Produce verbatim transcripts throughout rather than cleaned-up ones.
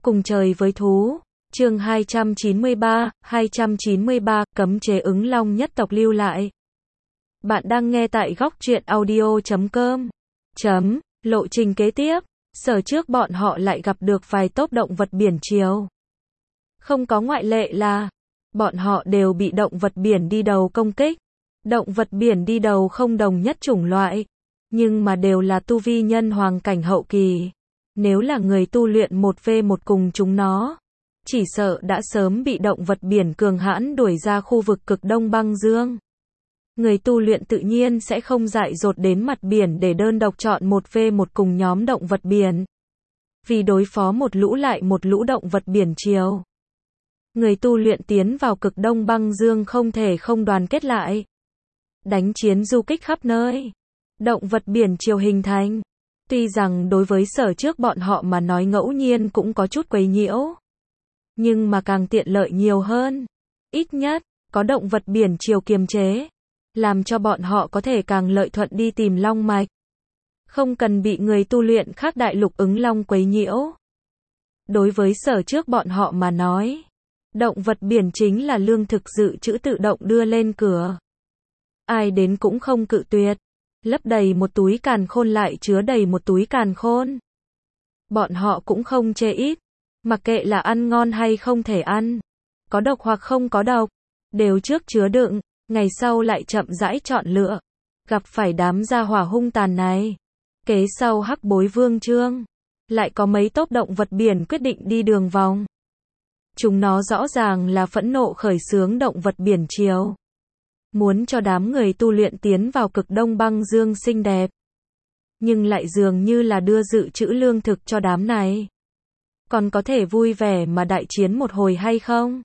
Cùng trời với thú. Chương hai trăm chín mươi ba, hai trăm chín mươi ba, cấm chế ứng long nhất tộc lưu lại. Bạn đang nghe tại góc truyện audio chấm com. Chấm, lộ trình kế tiếp, sở trước bọn họ lại gặp được vài tốp động vật biển triều. Không có ngoại lệ là, bọn họ đều bị động vật biển đi đầu công kích. Động vật biển đi đầu không đồng nhất chủng loại, nhưng mà đều là tu vi nhân hoàng cảnh hậu kỳ. Nếu là người tu luyện một vs một cùng chúng nó, chỉ sợ đã sớm bị động vật biển cường hãn đuổi ra khu vực cực đông băng dương. Người tu luyện tự nhiên sẽ không dại dột đến mặt biển để đơn độc chọn một vs một cùng nhóm động vật biển. Vì đối phó một lũ lại một lũ động vật biển triều. Người tu luyện tiến vào cực đông băng dương không thể không đoàn kết lại. Đánh chiến du kích khắp nơi. Động vật biển triều hình thành. Tuy rằng đối với sở trước bọn họ mà nói ngẫu nhiên cũng có chút quấy nhiễu. Nhưng mà càng tiện lợi nhiều hơn. Ít nhất, có động vật biển triều kiềm chế. Làm cho bọn họ có thể càng lợi thuận đi tìm long mạch. Không cần bị người tu luyện khác đại lục ứng long quấy nhiễu. Đối với sở trước bọn họ mà nói, động vật biển chính là lương thực dự trữ tự động đưa lên cửa. Ai đến cũng không cự tuyệt. Lấp đầy một túi càn khôn lại chứa đầy một túi càn khôn. Bọn họ cũng không chê ít. Mặc kệ là ăn ngon hay không thể ăn, có độc hoặc không có độc, đều trước chứa đựng, ngày sau lại chậm rãi chọn lựa. Gặp phải đám gia hỏa hung tàn này. Kế sau hắc bối vương trương, lại có mấy tốp động vật biển quyết định đi đường vòng. Chúng nó rõ ràng là phẫn nộ khởi xướng động vật biển triều. Muốn cho đám người tu luyện tiến vào cực đông băng dương xinh đẹp. Nhưng lại dường như là đưa dự trữ lương thực cho đám này. Còn có thể vui vẻ mà đại chiến một hồi hay không?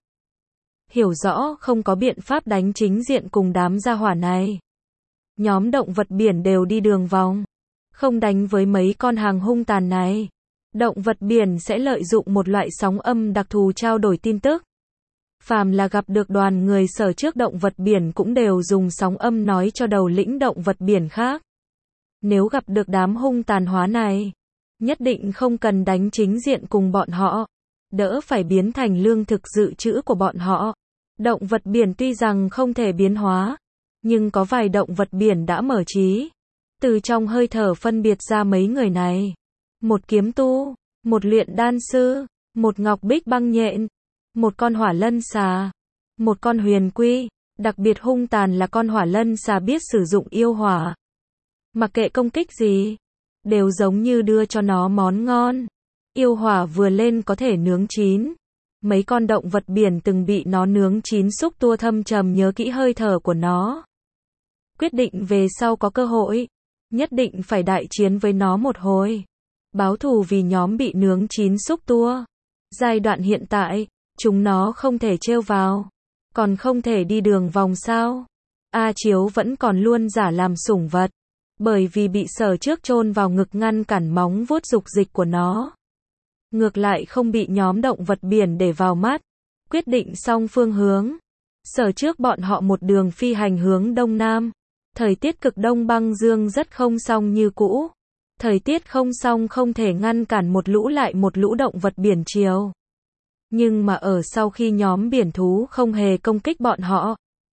Hiểu rõ không có biện pháp đánh chính diện cùng đám gia hỏa này. Nhóm động vật biển đều đi đường vòng. Không đánh với mấy con hàng hung tàn này. Động vật biển sẽ lợi dụng một loại sóng âm đặc thù trao đổi tin tức. Phàm là gặp được đoàn người sở trước động vật biển cũng đều dùng sóng âm nói cho đầu lĩnh động vật biển khác. Nếu gặp được đám hung tàn hóa này, nhất định không cần đánh chính diện cùng bọn họ, đỡ phải biến thành lương thực dự trữ của bọn họ. Động vật biển tuy rằng không thể biến hóa, nhưng có vài động vật biển đã mở trí. Từ trong hơi thở phân biệt ra mấy người này. Một kiếm tu, một luyện đan sư, một ngọc bích băng nhện, một con hỏa lân xà, một con huyền quy. Đặc biệt hung tàn là con hỏa lân xà biết sử dụng yêu hỏa. Mặc kệ công kích gì, đều giống như đưa cho nó món ngon. Yêu hỏa vừa lên có thể nướng chín. Mấy con động vật biển từng bị nó nướng chín xúc tua thâm trầm nhớ kỹ hơi thở của nó. Quyết định về sau có cơ hội, nhất định phải đại chiến với nó một hồi. Báo thù vì nhóm bị nướng chín xúc tua. Giai đoạn hiện tại, chúng nó không thể trêu vào. Còn không thể đi đường vòng sao? A Chiếu vẫn còn luôn giả làm sủng vật. Bởi vì bị sở trước chôn vào ngực ngăn cản móng vuốt dục dịch của nó. Ngược lại không bị nhóm động vật biển để vào mắt. Quyết định xong phương hướng. Sở trước bọn họ một đường phi hành hướng đông nam. Thời tiết cực đông băng dương rất không song như cũ. Thời tiết không song không thể ngăn cản một lũ lại một lũ động vật biển triều. Nhưng mà ở sau khi nhóm biển thú không hề công kích bọn họ.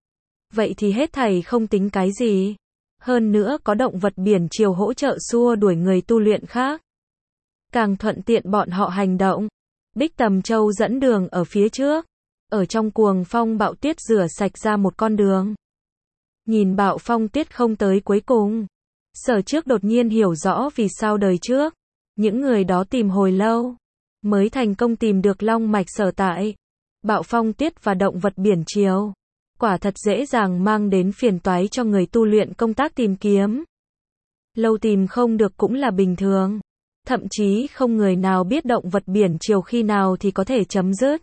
Vậy thì hết thảy không tính cái gì. Hơn nữa có động vật biển triều hỗ trợ xua đuổi người tu luyện khác. Càng thuận tiện bọn họ hành động. Bích Tầm Châu dẫn đường ở phía trước. Ở trong cuồng phong bạo tuyết rửa sạch ra một con đường. Nhìn bạo phong tuyết không tới cuối cùng. Sở trước đột nhiên hiểu rõ vì sao đời trước. Những người đó tìm hồi lâu. Mới thành công tìm được long mạch sở tại. Bạo phong tuyết và động vật biển triều. Quả thật dễ dàng mang đến phiền toái cho người tu luyện công tác tìm kiếm. Lâu tìm không được cũng là bình thường. Thậm chí không người nào biết động vật biển triều khi nào thì có thể chấm dứt.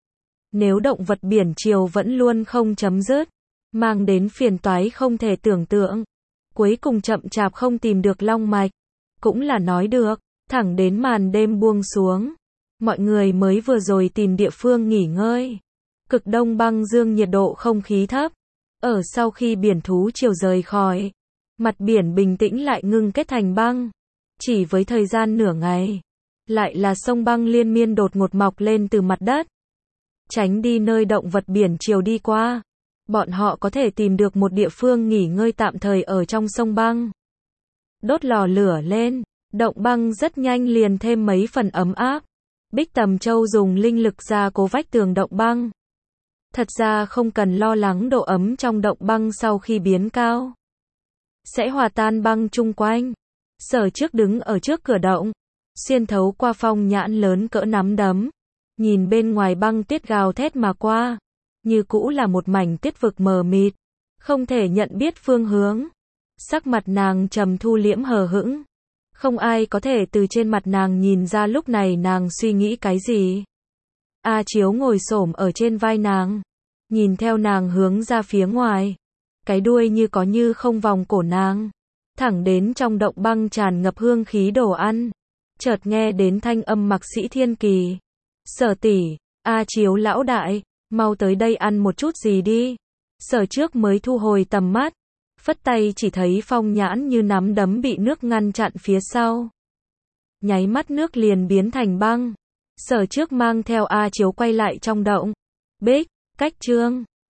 Nếu động vật biển triều vẫn luôn không chấm dứt, mang đến phiền toái không thể tưởng tượng. Cuối cùng chậm chạp không tìm được long mạch. Cũng là nói được, thẳng đến màn đêm buông xuống. Mọi người mới vừa rồi tìm địa phương nghỉ ngơi. Cực đông băng dương nhiệt độ không khí thấp. Ở sau khi biển thú triều rời khỏi, mặt biển bình tĩnh lại ngưng kết thành băng. Chỉ với thời gian nửa ngày, lại là sông băng liên miên đột ngột mọc lên từ mặt đất. Tránh đi nơi động vật biển chiều đi qua. Bọn họ có thể tìm được một địa phương nghỉ ngơi tạm thời ở trong sông băng. Đốt lò lửa lên, động băng rất nhanh liền thêm mấy phần ấm áp. Bích Tầm Châu dùng linh lực gia cố vách tường động băng. Thật ra không cần lo lắng độ ấm trong động băng sau khi biến cao sẽ hòa tan băng chung quanh. Sở Trước đứng ở trước cửa động, xuyên thấu qua phong nhãn lớn cỡ nắm đấm, nhìn bên ngoài băng tuyết gào thét mà qua, như cũ là một mảnh tuyết vực mờ mịt, không thể nhận biết phương hướng. Sắc mặt nàng trầm thu liễm hờ hững, không ai có thể từ trên mặt nàng nhìn ra lúc này nàng suy nghĩ cái gì. A Chiếu ngồi xổm ở trên vai nàng, nhìn theo nàng hướng ra phía ngoài, cái đuôi như có như không vòng cổ nàng, thẳng đến trong động băng tràn ngập hương khí đồ ăn. Chợt nghe đến thanh âm Mạc Sĩ Thiên Kỳ. Sở tỷ, A Chiếu lão đại, mau tới đây ăn một chút gì đi. Sở Trước mới thu hồi tầm mắt, phất tay chỉ thấy phong nhãn như nắm đấm bị nước ngăn chặn phía sau. Nháy mắt nước liền biến thành băng. Sở Trước mang theo A Chiếu quay lại trong động. Bích, Cách Trương,